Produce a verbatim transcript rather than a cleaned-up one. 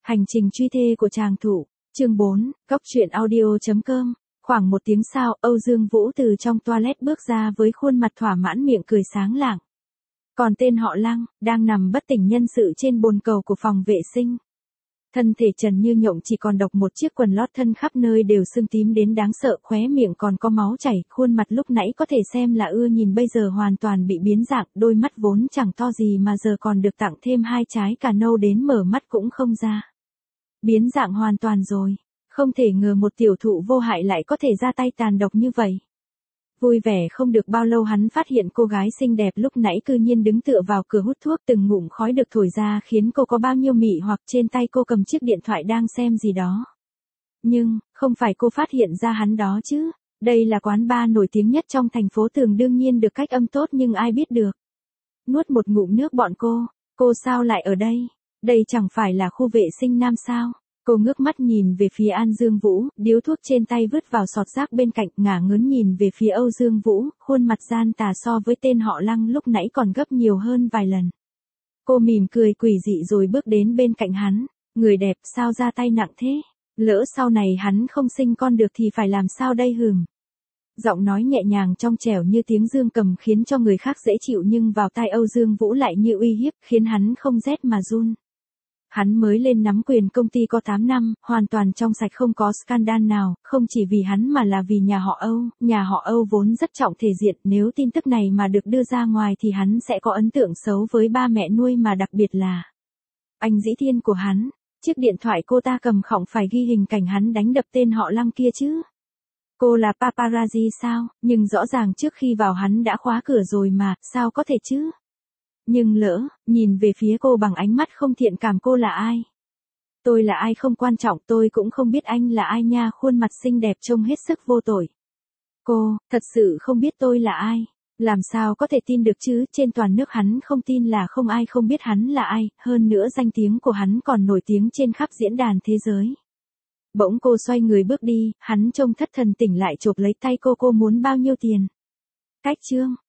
Hành trình truy thê của chàng thủ, chương bốn, góc truyện audio.com. Khoảng một tiếng sau, Âu Dương Vũ từ trong toilet bước ra với khuôn mặt thỏa mãn, miệng cười sáng lạng. Còn tên họ Lăng, đang nằm bất tỉnh nhân sự trên bồn cầu của phòng vệ sinh. Thân thể trần như nhộng, chỉ còn độc một chiếc quần lót, thân khắp nơi đều sưng tím đến đáng sợ, khóe miệng còn có máu chảy, khuôn mặt lúc nãy có thể xem là ưa nhìn bây giờ hoàn toàn bị biến dạng, đôi mắt vốn chẳng to gì mà giờ còn được tặng thêm hai trái cà nâu đến mở mắt cũng không ra. Biến dạng hoàn toàn rồi, không thể ngờ một tiểu thụ vô hại lại có thể ra tay tàn độc như vậy. Vui vẻ không được bao lâu, hắn phát hiện cô gái xinh đẹp lúc nãy cư nhiên đứng tựa vào cửa hút thuốc, từng ngụm khói được thổi ra khiến cô có bao nhiêu mị hoặc. Trên tay cô cầm chiếc điện thoại đang xem gì đó. Nhưng, không phải cô phát hiện ra hắn đó chứ, đây là quán bar nổi tiếng nhất trong thành phố, Tường đương nhiên được cách âm tốt, nhưng ai biết được. Nuốt một ngụm nước, bọn cô, cô sao lại ở đây? Đây chẳng phải là khu vệ sinh nam sao? Cô ngước mắt nhìn về phía An Dương Vũ, điếu thuốc trên tay vứt vào sọt rác bên cạnh, ngả ngớn nhìn về phía Âu Dương Vũ, khuôn mặt gian tà so với tên họ Lăng lúc nãy còn gấp nhiều hơn vài lần. Cô mỉm cười quỷ dị rồi bước đến bên cạnh hắn. Người đẹp sao ra tay nặng thế? Lỡ sau này hắn không sinh con được thì phải làm sao đây hừm? Giọng nói nhẹ nhàng trong trẻo như tiếng dương cầm khiến cho người khác dễ chịu, nhưng vào tai Âu Dương Vũ lại như uy hiếp, khiến hắn không rét mà run. Hắn mới lên nắm quyền công ty có tám năm, hoàn toàn trong sạch, không có scandal nào, không chỉ vì hắn mà là vì nhà họ Âu. Nhà họ Âu vốn rất trọng thể diện, nếu tin tức này mà được đưa ra ngoài thì hắn sẽ có ấn tượng xấu với ba mẹ nuôi, mà đặc biệt là anh Dĩ Thiên của hắn. Chiếc điện thoại cô ta cầm khỏng phải ghi hình cảnh hắn đánh đập tên họ Lăng kia chứ. Cô là paparazzi sao? Nhưng rõ ràng trước khi vào hắn đã khóa cửa rồi mà, sao có thể chứ? Nhưng lỡ, nhìn về phía cô bằng ánh mắt không thiện cảm. Cô là ai? Tôi là ai không quan trọng, tôi cũng không biết anh là ai nha. Khuôn mặt xinh đẹp trông hết sức vô tội. Cô, thật sự không biết tôi là ai? Làm sao có thể tin được chứ, trên toàn nước hắn không tin là không ai không biết hắn là ai, hơn nữa danh tiếng của hắn còn nổi tiếng trên khắp diễn đàn thế giới. Bỗng cô xoay người bước đi, hắn trông thất thần, tỉnh lại chộp lấy tay cô. Cô muốn bao nhiêu tiền? Cách chương.